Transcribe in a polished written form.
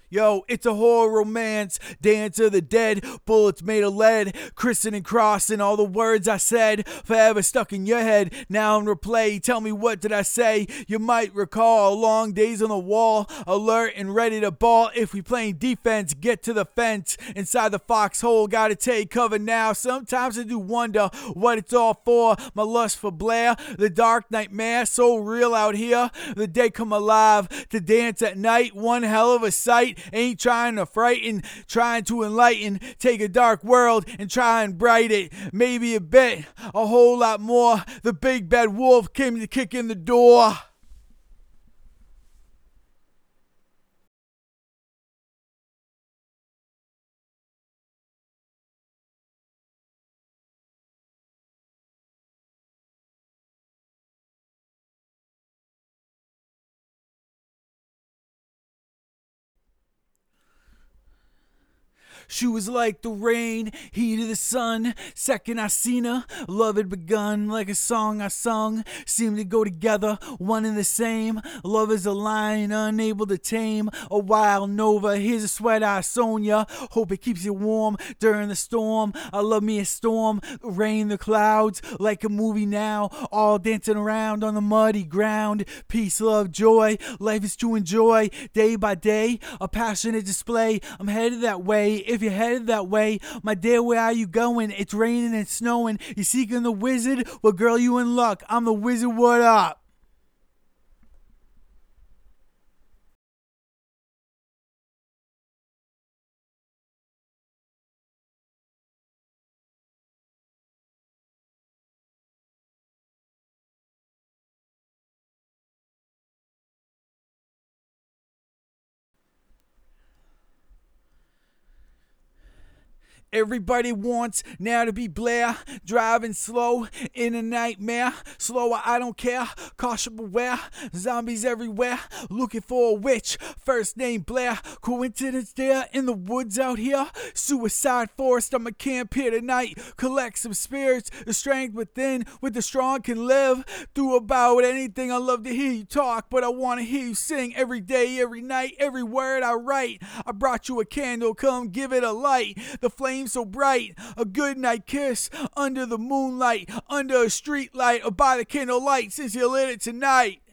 Yo, it's a horror romance, dance of the dead, bullets made of lead, christening and crossing, all the words I said, forever stuck in your head, now in replay, tell me what did I say, you might recall, long days on the wall, alert and ready to ball, if we playing defense, get to the fence, inside the foxhole, gotta take cover now, sometimes I do wonder what it's all for, my lust for Blair, the dark nightmare, so real out here, the day come alive, to dance at night, one hell of a sight, ain't trying to frighten, trying to enlighten, take a dark world and try and bright it, maybe a bit, a whole lot more, the big bad wolf came to kick in the door. She was like the rain, heat of the sun. Second I seen her, love had begun. Like a song I sung, seemed to go together, one and the same. Love is a lion, unable to tame. A wild Nova, here's a sweat-eye Sonia. Hope it keeps you warm during the storm. I love me a storm, the rain, the clouds. Like a movie now, all dancing around on the muddy ground. Peace, love, joy, life is to enjoy. Day by day, a passionate display. I'm headed that way. If you're headed that way, my dear, where are you going? It's raining and snowing. You seeking the wizard? Well, girl, you in luck. I'm the wizard. What up? Everybody wants now to be Blair, driving slow in a nightmare. Slower, I don't care. Caution beware. Zombies everywhere, looking for a witch. First name Blair. Coincidence there in the woods out here. Suicide forest. I'm a camp here tonight. Collect some spirits. The strength within, with the strong can live. Through about anything. I love to hear you talk, but I want to hear you sing every day, every night, every word I write. I brought you a candle. Come give it a light. The flame so bright, a good night kiss under the moonlight, under a street light, or by the candlelight since you lit it tonight.